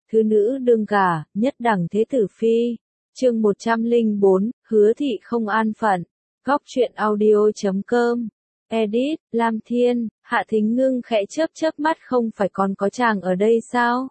thứ nữ đương gả, nhất đẳng thế tử phi. Chương 104, hứa thị không an phận. Góc truyện audio.com. Edit, Lam Thiên. Hạ Thính Ngưng khẽ chớp mắt, không phải còn có chàng ở đây sao?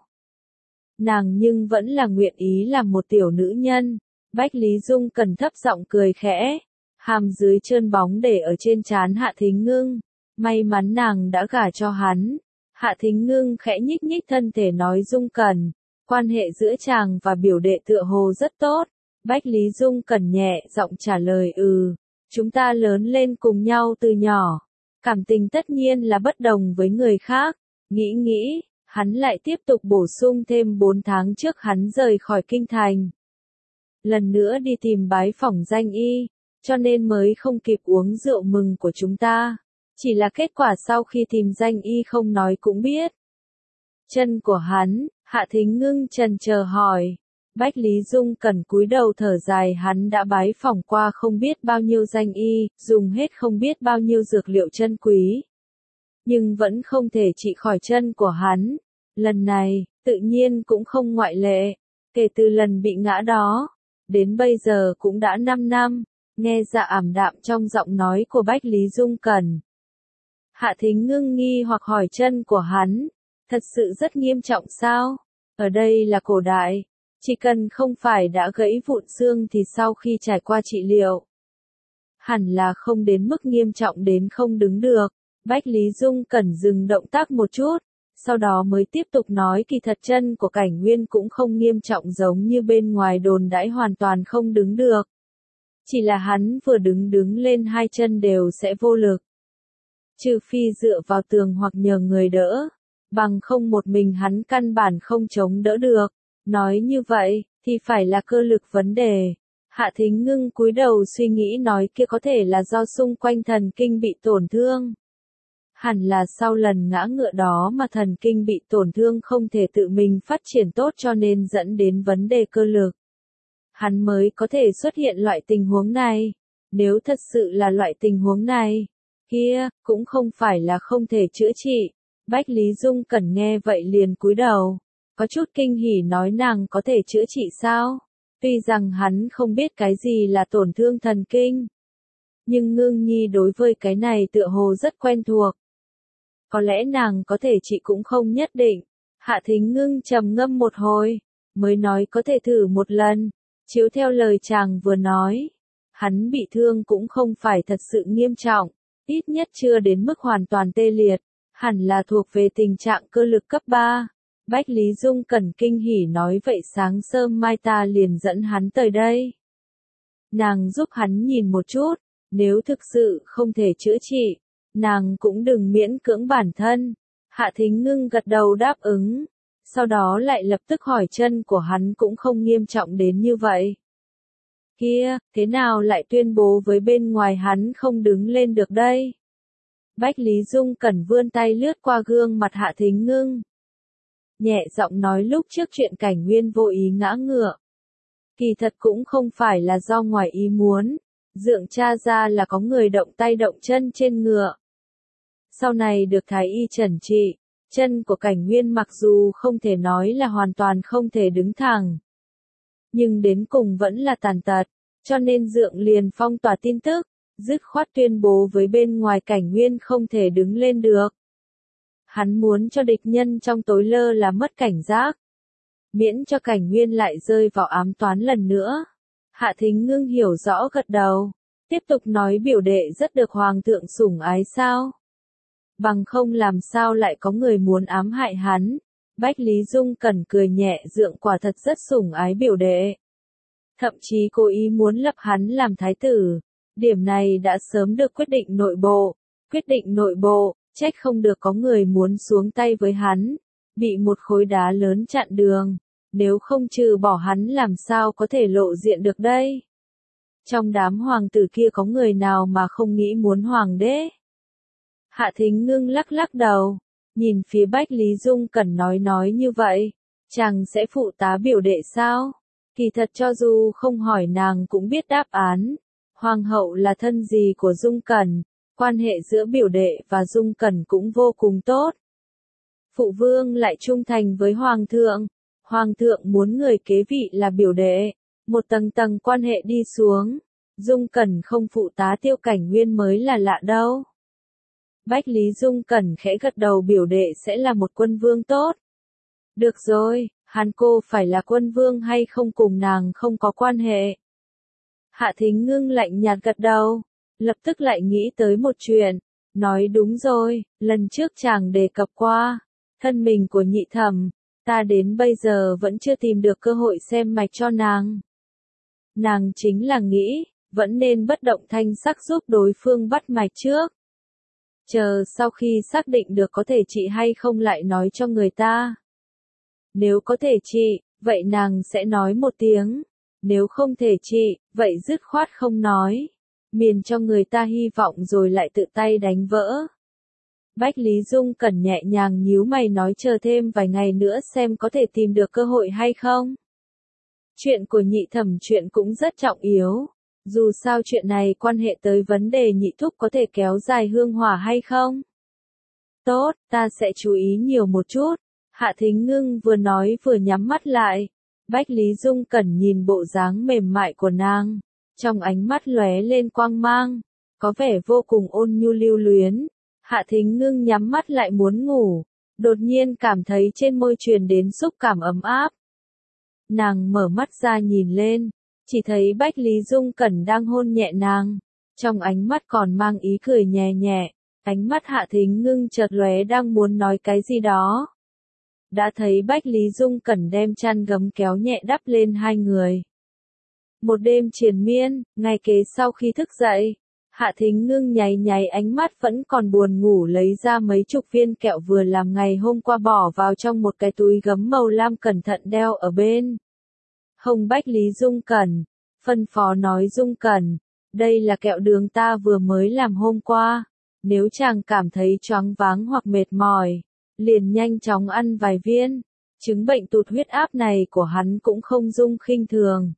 Nàng nhưng vẫn là nguyện ý làm một tiểu nữ nhân. Bách Lý Dung cần thấp giọng cười khẽ. Hàm dưới trơn bóng để ở trên trán Hạ Thính Ngưng. May mắn nàng đã gả cho hắn. Hạ Thính Ngưng khẽ nhích nhích thân thể nói Dung Cẩn. Quan hệ giữa chàng và biểu đệ tựa hồ rất tốt. Bách Lý Dung Cẩn nhẹ giọng trả lời chúng ta lớn lên cùng nhau từ nhỏ. Cảm tình tất nhiên là bất đồng với người khác. Nghĩ, hắn lại tiếp tục bổ sung thêm 4 tháng trước hắn rời khỏi kinh thành. Lần nữa đi tìm bái phỏng danh y, cho nên mới không kịp uống rượu mừng của chúng ta. Chỉ là kết quả sau khi tìm danh y không nói cũng biết. Chân của hắn, Hạ Thính Ngưng chần chờ hỏi. Bách Lý Dung Cẩn cúi đầu thở dài, hắn đã bái phỏng qua không biết bao nhiêu danh y, dùng hết không biết bao nhiêu dược liệu chân quý. Nhưng vẫn không thể trị khỏi chân của hắn. Lần này, tự nhiên cũng không ngoại lệ. Kể từ lần bị ngã đó, đến bây giờ cũng đã 5 năm, nghe ra ảm đạm trong giọng nói của Bách Lý Dung Cẩn. Hạ Thính Ngưng nghi hoặc hỏi chân của hắn, thật sự rất nghiêm trọng sao? Ở đây là cổ đại, chỉ cần không phải đã gãy vụn xương thì sau khi trải qua trị liệu, hẳn là không đến mức nghiêm trọng đến không đứng được. Bách Lý Dung Cẩn dừng động tác một chút, sau đó mới tiếp tục nói kỳ thật chân của Cảnh Nguyên cũng không nghiêm trọng giống như bên ngoài đồn đãi hoàn toàn không đứng được. Chỉ là hắn vừa đứng lên hai chân đều sẽ vô lực. Trừ phi dựa vào tường hoặc nhờ người đỡ, bằng không một mình hắn căn bản không chống đỡ được. Nói như vậy, thì phải là cơ lực vấn đề. Hạ Thính Ngưng cúi đầu suy nghĩ nói kia có thể là do xung quanh thần kinh bị tổn thương. Hẳn là sau lần ngã ngựa đó mà thần kinh bị tổn thương không thể tự mình phát triển tốt cho nên dẫn đến vấn đề cơ lực. Hắn mới có thể xuất hiện loại tình huống này. Nếu thật sự là loại tình huống này, kia, cũng không phải là không thể chữa trị. Bách Lý Dung Cẩn nghe vậy liền cúi đầu. Có chút kinh hỉ nói nàng có thể chữa trị sao? Tuy rằng hắn không biết cái gì là tổn thương thần kinh. Nhưng Ngưng Nhi đối với cái này tựa hồ rất quen thuộc. Có lẽ nàng có thể trị cũng không nhất định. Hạ Thính Ngưng trầm ngâm một hồi, mới nói có thể thử một lần. Chiếu theo lời chàng vừa nói, hắn bị thương cũng không phải thật sự nghiêm trọng, ít nhất chưa đến mức hoàn toàn tê liệt, hẳn là thuộc về tình trạng cơ lực cấp 3. Bách Lý Dung Cẩn kinh hỉ nói vậy sáng sớm mai ta liền dẫn hắn tới đây. Nàng giúp hắn nhìn một chút, nếu thực sự không thể chữa trị, nàng cũng đừng miễn cưỡng bản thân. Hạ Thính Ngưng gật đầu đáp ứng, sau đó lại lập tức hỏi chân của hắn cũng không nghiêm trọng đến như vậy. Kia, thế nào lại tuyên bố với bên ngoài hắn không đứng lên được đây? Bách Lý Dung Cẩn vươn tay lướt qua gương mặt Hạ Thính Ngưng. Nhẹ giọng nói lúc trước chuyện Cảnh Nguyên vô ý ngã ngựa. Kỳ thật cũng không phải là do ngoài ý muốn, dượng tra ra là có người động tay động chân trên ngựa. Sau này được thái y chẩn trị, chân của Cảnh Nguyên mặc dù không thể nói là hoàn toàn không thể đứng thẳng, nhưng đến cùng vẫn là tàn tật, cho nên dượng liền phong tỏa tin tức, dứt khoát tuyên bố với bên ngoài Cảnh Nguyên không thể đứng lên được. Hắn muốn cho địch nhân trong tối lơ là mất cảnh giác, miễn cho Cảnh Nguyên lại rơi vào ám toán lần nữa. Hạ Thính Ngưng hiểu rõ gật đầu, tiếp tục nói biểu đệ rất được hoàng thượng sủng ái sao? Bằng không làm sao lại có người muốn ám hại hắn? Bách Lý Dung Cẩn cười nhẹ, dượng quả thật rất sủng ái biểu đệ. Thậm chí cố ý muốn lập hắn làm thái tử. Điểm này đã sớm được quyết định nội bộ. Quyết định nội bộ, trách không được có người muốn xuống tay với hắn. Bị một khối đá lớn chặn đường. Nếu không trừ bỏ hắn làm sao có thể lộ diện được đây? Trong đám hoàng tử kia có người nào mà không nghĩ muốn hoàng đế? Hạ Thính Ngưng lắc đầu, nhìn phía Bách Lý Dung Cẩn nói như vậy, chàng sẽ phụ tá biểu đệ sao? Kỳ thật cho dù không hỏi nàng cũng biết đáp án. Hoàng hậu là thân dì của Dung Cẩn, quan hệ giữa biểu đệ và Dung Cẩn cũng vô cùng tốt. Phụ vương lại trung thành với hoàng thượng, Hoàng thượng muốn người kế vị là biểu đệ. Một tầng tầng quan hệ đi xuống. Dung Cẩn không phụ tá Tiêu Cảnh Nguyên mới là lạ đâu. Bách Lý Dung Cẩn khẽ gật đầu, biểu đệ sẽ là một quân vương tốt. Được rồi, hắn cô phải là quân vương hay không cùng nàng không có quan hệ. Hạ Thính Ngưng lạnh nhạt gật đầu, lập tức lại nghĩ tới một chuyện, nói đúng rồi, lần trước chàng đề cập qua, thân mình của nhị thẩm, ta đến bây giờ vẫn chưa tìm được cơ hội xem mạch cho nàng. Nàng chính là nghĩ, vẫn nên bất động thanh sắc giúp đối phương bắt mạch trước. Chờ sau khi xác định được có thể trị hay không lại nói cho người ta. Nếu có thể trị, vậy nàng sẽ nói một tiếng. Nếu không thể trị, vậy dứt khoát không nói. Miền cho người ta hy vọng rồi lại tự tay đánh vỡ. Bách Lý Dung Cẩn nhẹ nhàng nhíu mày nói chờ thêm vài ngày nữa xem có thể tìm được cơ hội hay không. Chuyện của nhị thẩm chuyện cũng rất trọng yếu. Dù sao chuyện này quan hệ tới vấn đề nhị thúc có thể kéo dài hương hỏa hay không. Tốt, ta sẽ chú ý nhiều một chút. Hạ Thính Ngưng vừa nói vừa nhắm mắt lại. Bách Lý Dung Cẩn nhìn bộ dáng mềm mại của nàng. Trong ánh mắt lóe lên quang mang. Có vẻ vô cùng ôn nhu lưu luyến. Hạ Thính Ngưng nhắm mắt lại muốn ngủ. Đột nhiên cảm thấy trên môi truyền đến xúc cảm ấm áp. Nàng mở mắt ra nhìn lên. Chỉ thấy Bách Lý Dung Cẩn đang hôn nhẹ nàng. Trong ánh mắt còn mang ý cười nhẹ nhẹ. Ánh mắt Hạ Thính Ngưng chợt lóe đang muốn nói cái gì đó. Đã thấy Bách Lý Dung Cẩn đem chăn gấm kéo nhẹ đắp lên hai người. Một đêm triền miên, ngày kế sau khi thức dậy, Hạ Thính Ngưng nháy nháy ánh mắt vẫn còn buồn ngủ lấy ra mấy chục viên kẹo vừa làm ngày hôm qua bỏ vào trong một cái túi gấm màu lam cẩn thận đeo ở bên hông Bách Lý Dung Cẩn, phân phó nói Dung Cẩn, đây là kẹo đường ta vừa mới làm hôm qua, nếu chàng cảm thấy choáng váng hoặc mệt mỏi, liền nhanh chóng ăn vài viên, chứng bệnh tụt huyết áp này của hắn cũng không dung khinh thường.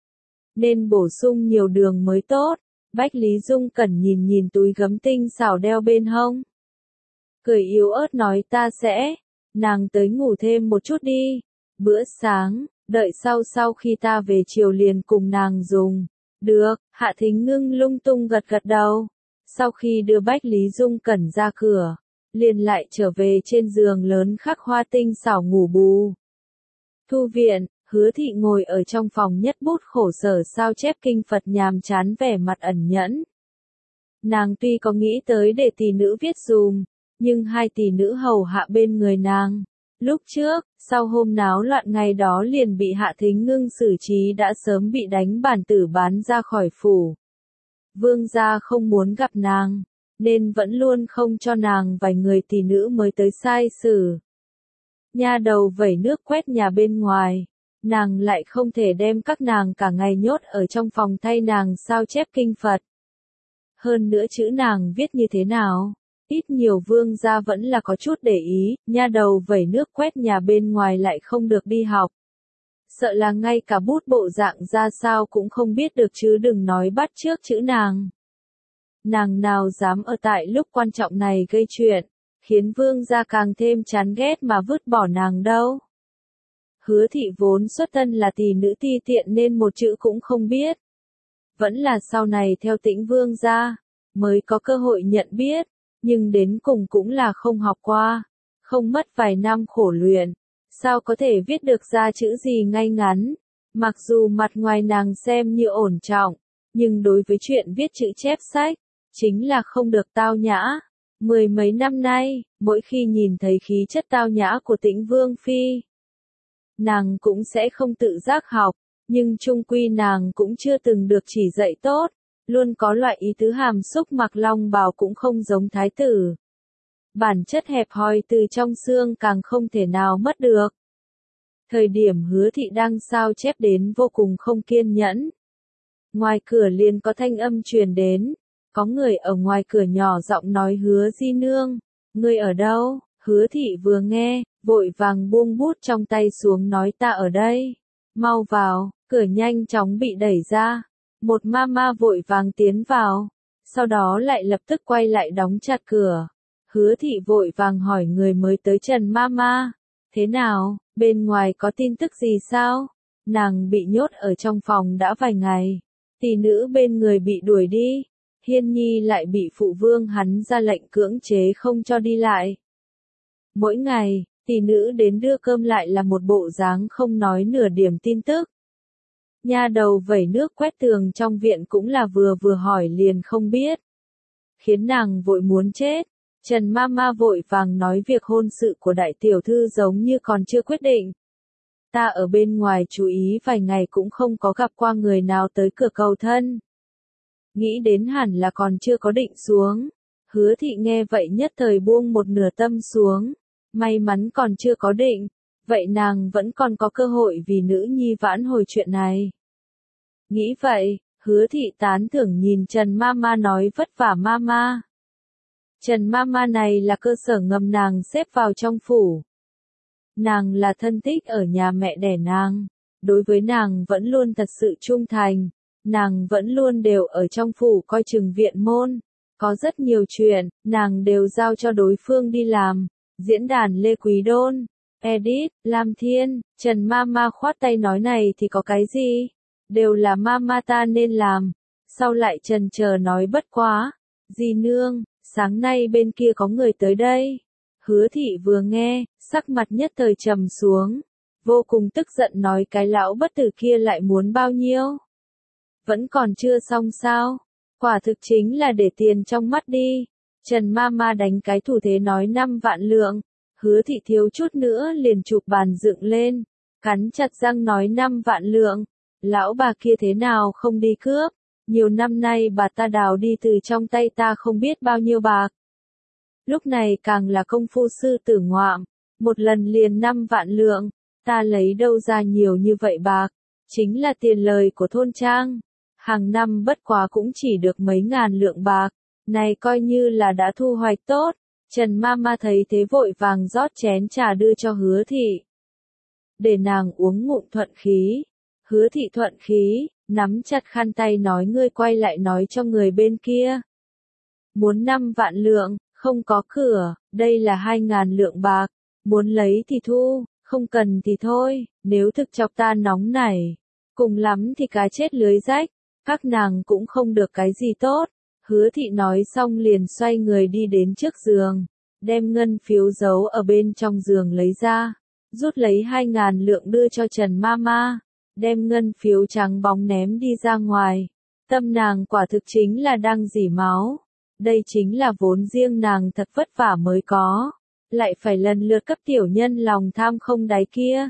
Nên bổ sung nhiều đường mới tốt, Bách Lý Dung Cẩn nhìn nhìn túi gấm tinh xảo đeo bên hông. Cười yếu ớt nói ta sẽ, nàng tới ngủ thêm một chút đi, bữa sáng, đợi sau khi ta về chiều liền cùng nàng dùng. Được, Hạ Thính Ngưng lung tung gật gật đầu. Sau khi đưa Bách Lý Dung Cẩn ra cửa, liền lại trở về trên giường lớn khắc hoa tinh xảo ngủ bù. Thu viện, Hứa Thị ngồi ở trong phòng nhất bút khổ sở sao chép kinh Phật nhàm chán vẻ mặt ẩn nhẫn. Nàng tuy có nghĩ tới để tỷ nữ viết dùm, nhưng hai tỷ nữ hầu hạ bên người nàng. Lúc trước, sau hôm náo loạn ngày đó liền bị Hạ Thính Ngưng xử trí đã sớm bị đánh bản tử bán ra khỏi phủ. Vương gia không muốn gặp nàng, nên vẫn luôn không cho nàng vài người tỷ nữ mới tới sai xử. Nha đầu vẩy nước quét nhà bên ngoài, nàng lại không thể đem các nàng cả ngày nhốt ở trong phòng thay nàng sao chép kinh Phật. Hơn nữa chữ nàng viết như thế nào? Ít nhiều vương gia vẫn là có chút để ý, nha đầu vẩy nước quét nhà bên ngoài lại không được đi học. Sợ là ngay cả bút bộ dạng ra sao cũng không biết được chứ đừng nói bắt chước chữ nàng. Nàng nào dám ở tại lúc quan trọng này gây chuyện, khiến vương gia càng thêm chán ghét mà vứt bỏ nàng đâu. Hứa Thị vốn xuất thân là tỷ nữ ti tiện nên một chữ cũng không biết. Vẫn là sau này theo Tĩnh vương gia, mới có cơ hội nhận biết. Nhưng đến cùng cũng là không học qua, không mất vài năm khổ luyện, sao có thể viết được ra chữ gì ngay ngắn. Mặc dù mặt ngoài nàng xem như ổn trọng, nhưng đối với chuyện viết chữ chép sách, chính là không được tao nhã. Mười mấy năm nay, mỗi khi nhìn thấy khí chất tao nhã của Tĩnh Vương Phi, nàng cũng sẽ không tự giác học, nhưng chung quy nàng cũng chưa từng được chỉ dạy tốt. Luôn có loại ý tứ hàm xúc mặc long bào cũng không giống thái tử. Bản chất hẹp hòi từ trong xương càng không thể nào mất được. Thời điểm Hứa Thị đang sao chép đến vô cùng không kiên nhẫn. Ngoài cửa liền có thanh âm truyền đến, có người ở ngoài cửa nhỏ giọng nói Hứa di nương, ngươi ở đâu? Hứa Thị vừa nghe, vội vàng buông bút trong tay xuống nói ta ở đây. Mau vào, cửa nhanh chóng bị đẩy ra. Một mama vội vàng tiến vào, sau đó lại lập tức quay lại đóng chặt cửa. Hứa Thị vội vàng hỏi người mới tới Trần mama, thế nào, Bên ngoài có tin tức gì sao? Nàng bị nhốt ở trong phòng đã vài ngày. Tỷ nữ bên người bị đuổi đi. Hiên Nhi lại bị phụ vương hắn ra lệnh cưỡng chế không cho đi lại. Mỗi ngày, tỷ nữ đến đưa cơm lại là một bộ dáng không nói nửa điểm tin tức. Nha đầu vẩy nước quét tường trong viện cũng là vừa vừa hỏi liền không biết. Khiến nàng vội muốn chết. Trần Mama vội vàng nói việc hôn sự của đại tiểu thư giống như còn chưa quyết định. Ta ở bên ngoài chú ý vài ngày cũng không có gặp qua người nào tới cửa cầu thân. Nghĩ đến hẳn là còn chưa có định xuống. Hứa thị nghe vậy nhất thời buông một nửa tâm xuống. May mắn còn chưa có định. Vậy nàng vẫn còn có cơ hội vì nữ nhi vãn hồi chuyện này. Nghĩ vậy, hứa thị tán thưởng nhìn Trần Mama nói vất vả Mama. Trần Mama này là cơ sở ngầm nàng xếp vào trong phủ. Nàng là thân thích ở nhà mẹ đẻ nàng. Đối với nàng vẫn luôn thật sự trung thành. Nàng vẫn luôn đều ở trong phủ coi chừng viện môn. Có rất nhiều chuyện, nàng đều giao cho đối phương đi làm. Diễn đàn Lê Quý Đôn, Edit, Lam Thiên, Trần Mama khoát tay nói này thì có cái gì? Đều là Mama ta nên làm. Sau lại chần chờ nói bất quá. Dì nương, sáng nay bên kia có người tới đây. Hứa thị vừa nghe, sắc mặt nhất thời trầm xuống. Vô cùng tức giận nói cái lão bất tử kia lại muốn bao nhiêu? Vẫn còn chưa xong sao? Quả thực chính là để tiền trong mắt đi. Trần Mama đánh cái thủ thế nói 5 vạn lượng. Hứa thị thiếu chút nữa liền chụp bàn dựng lên. Cắn chặt răng nói 5 vạn lượng. Lão bà kia thế nào không đi cướp? Nhiều năm nay bà ta đào đi từ trong tay ta không biết bao nhiêu bạc. Lúc này càng là công phu sư tử ngoạm. Một lần liền 5 vạn lượng. Ta lấy đâu ra nhiều như vậy bạc? Chính là tiền lời của thôn trang. Hàng năm bất quá cũng chỉ được mấy ngàn lượng bạc. Này coi như là đã thu hoạch tốt. Trần Mama thấy thế vội vàng rót chén trà đưa cho hứa thị. Để nàng uống ngụm thuận khí. Hứa thị thuận khí, nắm chặt khăn tay nói ngươi quay lại nói cho người bên kia. Muốn 5 vạn lượng, không có cửa, đây là 2.000 lượng bạc. Muốn lấy thì thu, không cần thì thôi, nếu thực chọc ta nóng này. Cùng lắm thì cá chết lưới rách, các nàng cũng không được cái gì tốt. Hứa thị nói xong liền xoay người đi đến trước giường, đem ngân phiếu giấu ở bên trong giường lấy ra, rút lấy 2.000 lượng đưa cho Trần Mama, đem ngân phiếu trắng bóng ném đi ra ngoài. Tâm nàng quả thực chính là đang rỉ máu. Đây chính là vốn riêng nàng thật vất vả mới có, lại phải lần lượt cấp tiểu nhân lòng tham không đáy kia.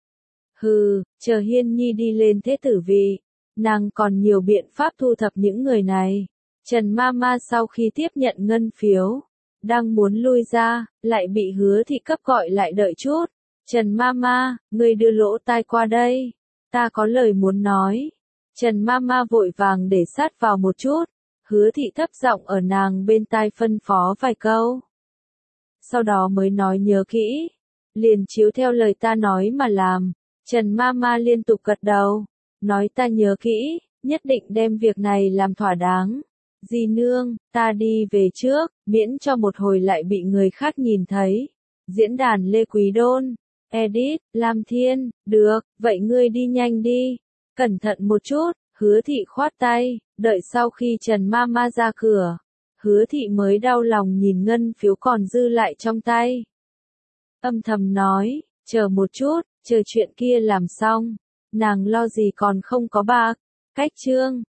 Hừ, chờ Hiên Nhi đi lên thế tử vị, nàng còn nhiều biện pháp thu thập những người này. Trần Mama sau khi tiếp nhận ngân phiếu, đang muốn lui ra, lại bị hứa thị cấp gọi lại đợi chút. Trần Mama, ngươi đưa lỗ tai qua đây, ta có lời muốn nói. Trần Mama vội vàng để sát vào một chút, hứa thị thấp giọng ở nàng bên tai phân phó vài câu. Sau đó mới nói nhớ kỹ, liền chiếu theo lời ta nói mà làm. Trần Mama liên tục gật đầu, nói ta nhớ kỹ, nhất định đem việc này làm thỏa đáng. Dì nương, ta đi về trước, miễn cho một hồi lại bị người khác nhìn thấy. Diễn đàn Lê Quý Đôn, Edit, Lam Thiên, được, vậy ngươi đi nhanh đi. Cẩn thận một chút, hứa thị khoát tay, đợi sau khi Trần Mama ra cửa. Hứa thị mới đau lòng nhìn ngân phiếu còn dư lại trong tay. Âm thầm nói, chờ một chút, chờ chuyện kia làm xong. Nàng lo gì còn không có bạc. Cách chương